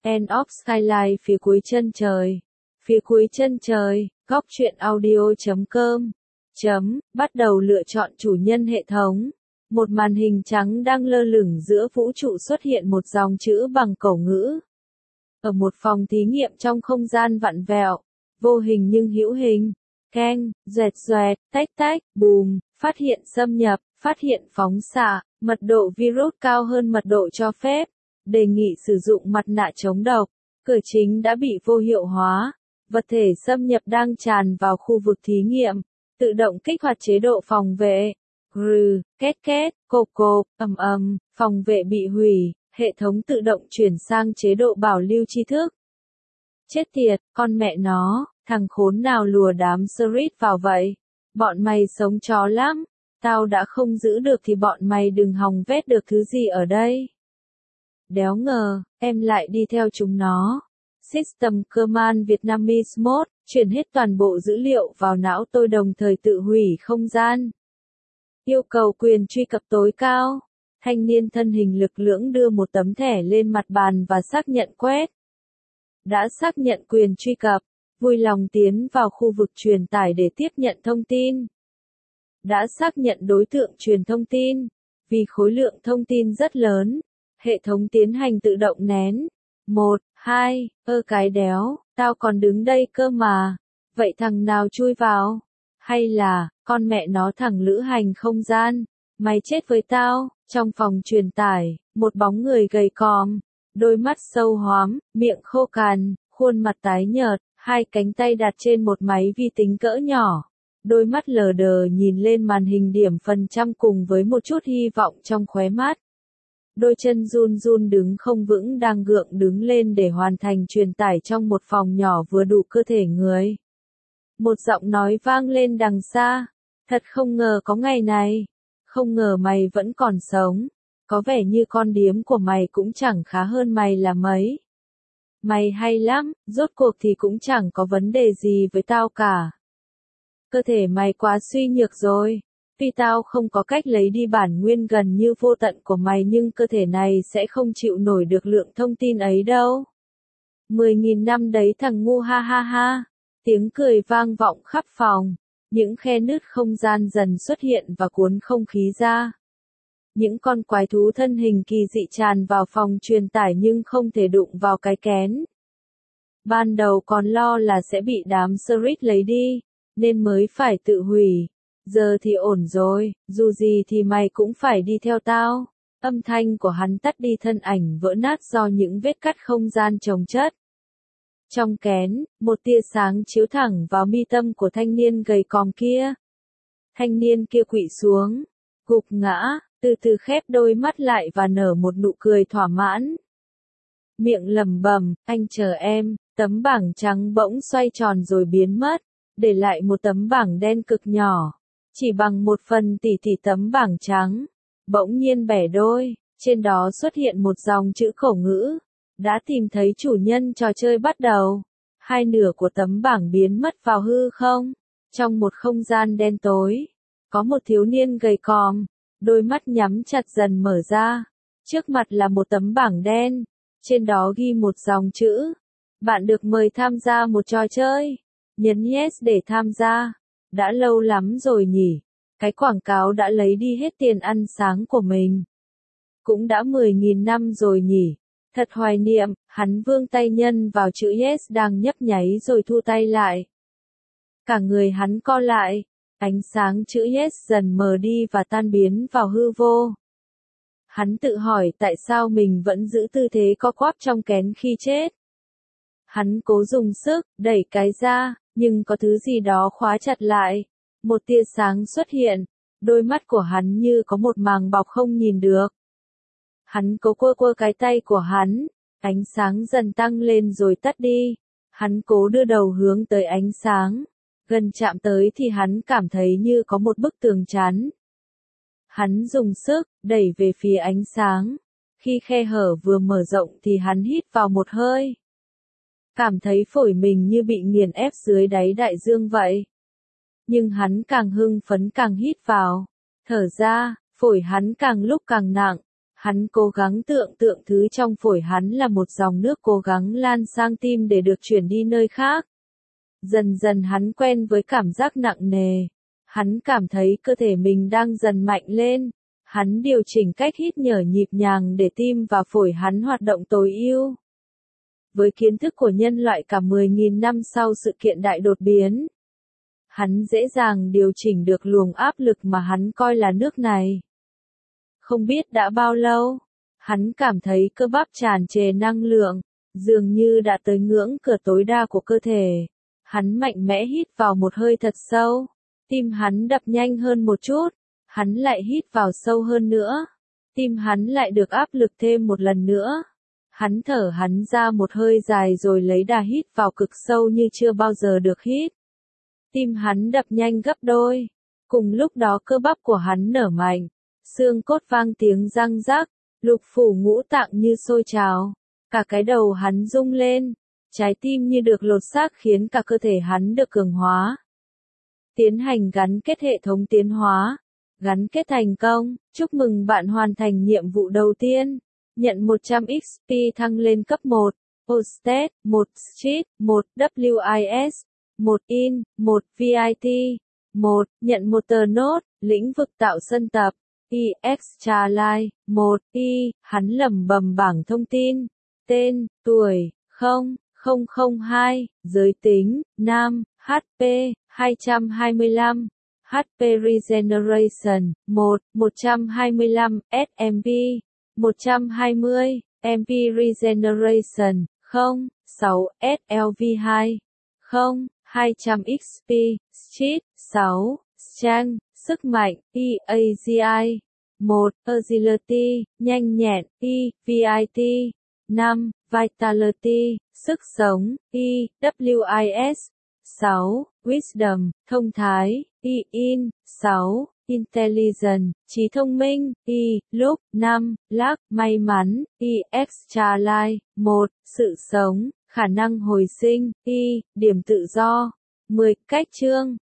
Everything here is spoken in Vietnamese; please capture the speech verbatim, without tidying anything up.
End of Skyline phía cuối chân trời. Phía cuối chân trời, góc truyện audio chấm com. Chấm, bắt đầu lựa chọn chủ nhân hệ thống. Một màn hình trắng đang lơ lửng giữa vũ trụ xuất hiện một dòng chữ bằng cổ ngữ. Ở một phòng thí nghiệm trong không gian vặn vẹo, vô hình nhưng hữu hình. Keng, doẹt doẹt, tách tách, bùm, phát hiện xâm nhập, phát hiện phóng xạ, mật độ virus cao hơn mật độ cho phép. Đề nghị sử dụng mặt nạ chống độc. Cửa chính đã bị vô hiệu hóa. Vật thể xâm nhập đang tràn vào khu vực thí nghiệm. Tự động kích hoạt chế độ phòng vệ. Grừ, két két, cộp cộp, ầm ầm, phòng vệ bị hủy. Hệ thống tự động chuyển sang chế độ bảo lưu tri thức. Chết tiệt, con mẹ nó, thằng khốn nào lùa đám Smith vào vậy? Bọn mày sống chó lắm. Tao đã không giữ được thì bọn mày đừng hòng vét được thứ gì ở đây. Đéo ngờ, em lại đi theo chúng nó. System Command Vietnamese Mode, chuyển hết toàn bộ dữ liệu vào não tôi đồng thời tự hủy không gian. Yêu cầu quyền truy cập tối cao. Thanh niên thân hình lực lưỡng đưa một tấm thẻ lên mặt bàn và xác nhận quét. Đã xác nhận quyền truy cập, vui lòng tiến vào khu vực truyền tải để tiếp nhận thông tin. Đã xác nhận đối tượng truyền thông tin. Vì khối lượng thông tin rất lớn, hệ thống tiến hành tự động nén. Một, hai, ơ cái đéo, tao còn đứng đây cơ mà. Vậy thằng nào chui vào? Hay là, con mẹ nó thằng lữ hành không gian? Mày chết với tao. Trong phòng truyền tải, một bóng người gầy còm, đôi mắt sâu hoắm, miệng khô cằn, khuôn mặt tái nhợt, hai cánh tay đặt trên một máy vi tính cỡ nhỏ. Đôi mắt lờ đờ nhìn lên màn hình điểm phần trăm cùng với một chút hy vọng trong khóe mắt. Đôi chân run run đứng không vững đang gượng đứng lên để hoàn thành truyền tải trong một phòng nhỏ vừa đủ cơ thể người. Một giọng nói vang lên đằng xa. Thật không ngờ có ngày này. Không ngờ mày vẫn còn sống. Có vẻ như con điếm của mày cũng chẳng khá hơn mày là mấy. Mày hay lắm, rốt cuộc thì cũng chẳng có vấn đề gì với tao cả. Cơ thể mày quá suy nhược rồi. Tuy tao không có cách lấy đi bản nguyên gần như vô tận của mày nhưng cơ thể này sẽ không chịu nổi được lượng thông tin ấy đâu. Mười nghìn năm đấy thằng ngu ha ha ha. Tiếng cười vang vọng khắp phòng. Những khe nứt không gian dần xuất hiện và cuốn không khí ra. Những con quái thú thân hình kỳ dị tràn vào phòng truyền tải nhưng không thể đụng vào cái kén. Ban đầu còn lo là sẽ bị đám Smith lấy đi, nên mới phải tự hủy. Giờ thì ổn rồi, dù gì thì mày cũng phải đi theo tao. Âm thanh của hắn tắt đi, thân ảnh vỡ nát do những vết cắt không gian chồng chất. Trong kén, một tia sáng chiếu thẳng vào mi tâm của thanh niên gầy còm kia. Thanh niên kia quỵ xuống, gục ngã, từ từ khép đôi mắt lại và nở một nụ cười thỏa mãn. Miệng lẩm bẩm, anh chờ em, tấm bảng trắng bỗng xoay tròn rồi biến mất, để lại một tấm bảng đen cực nhỏ, chỉ bằng một phần tỷ tỷ tấm bảng trắng. Bỗng nhiên bẻ đôi, trên đó xuất hiện một dòng chữ khẩu ngữ. Đã tìm thấy chủ nhân trò chơi bắt đầu. Hai nửa của tấm bảng biến mất vào hư không. Trong một không gian đen tối, có một thiếu niên gầy còm, đôi mắt nhắm chặt dần mở ra. Trước mặt là một tấm bảng đen, trên đó ghi một dòng chữ. Bạn được mời tham gia một trò chơi. Nhấn yes để tham gia. Đã lâu lắm rồi nhỉ. Cái quảng cáo đã lấy đi hết tiền ăn sáng của mình. Cũng đã mười nghìn năm rồi nhỉ. Thật hoài niệm, hắn vươn tay nhân vào chữ yes đang nhấp nháy rồi thu tay lại. Cả người hắn co lại, ánh sáng chữ yes dần mờ đi và tan biến vào hư vô. Hắn tự hỏi tại sao mình vẫn giữ tư thế co quắp trong kén khi chết. Hắn cố dùng sức, đẩy cái ra, nhưng có thứ gì đó khóa chặt lại. Một tia sáng xuất hiện, đôi mắt của hắn như có một màng bọc không nhìn được. Hắn cố quơ quơ cái tay của hắn, ánh sáng dần tăng lên rồi tắt đi. Hắn cố đưa đầu hướng tới ánh sáng, gần chạm tới thì hắn cảm thấy như có một bức tường chắn. Hắn dùng sức, đẩy về phía ánh sáng. Khi khe hở vừa mở rộng thì hắn hít vào một hơi. Cảm thấy phổi mình như bị nghiền ép dưới đáy đại dương vậy. Nhưng hắn càng hưng phấn càng hít vào, thở ra, phổi hắn càng lúc càng nặng. Hắn cố gắng tưởng tượng thứ trong phổi hắn là một dòng nước cố gắng lan sang tim để được chuyển đi nơi khác. Dần dần hắn quen với cảm giác nặng nề. Hắn cảm thấy cơ thể mình đang dần mạnh lên. Hắn điều chỉnh cách hít nhở nhịp nhàng để tim và phổi hắn hoạt động tối ưu. Với kiến thức của nhân loại cả mười nghìn năm sau sự kiện đại đột biến, hắn dễ dàng điều chỉnh được luồng áp lực mà hắn coi là nước này. Không biết đã bao lâu, hắn cảm thấy cơ bắp tràn trề năng lượng, dường như đã tới ngưỡng cửa tối đa của cơ thể. Hắn mạnh mẽ hít vào một hơi thật sâu, tim hắn đập nhanh hơn một chút, hắn lại hít vào sâu hơn nữa, tim hắn lại được áp lực thêm một lần nữa. Hắn thở hắn ra một hơi dài rồi lấy đà hít vào cực sâu như chưa bao giờ được hít. Tim hắn đập nhanh gấp đôi, cùng lúc đó cơ bắp của hắn nở mạnh. Xương cốt vang tiếng răng rắc, lục phủ ngũ tạng như sôi trào, cả cái đầu hắn rung lên, trái tim như được lột xác khiến cả cơ thể hắn được cường hóa. Tiến hành gắn kết hệ thống tiến hóa, gắn kết thành công, chúc mừng bạn hoàn thành nhiệm vụ đầu tiên, nhận một trăm ích pê thăng lên cấp một, Hosted, một Street, một vê i ét, một In, một vê i tê, một, nhận một tờ nốt, lĩnh vực tạo sân tập. i Extra Life, một, I, hắn lẩm bẩm bảng thông tin, tên, tuổi, không, không không hai, giới tính, nam, hát pê, hai trăm hai mươi lăm, hát pê Regeneration, một, một trăm hai mươi lăm, ét em pê, một trăm hai mươi, em pê Regeneration, không, sáu, ét lờ vê hai, không, hai trăm ích pê, Street, sáu, Strength, sức mạnh, e a giê i, một, Agility, nhanh nhẹn, E, vê i tê, năm, Vitality, sức sống, E, vê i ét, sáu, Wisdom, thông thái, E, In, sáu, Intelligence, trí thông minh, E, Lúc, năm, Luck, may mắn, E, Extra Life, một, sự sống, khả năng hồi sinh, E, điểm tự do, mười, cách chương.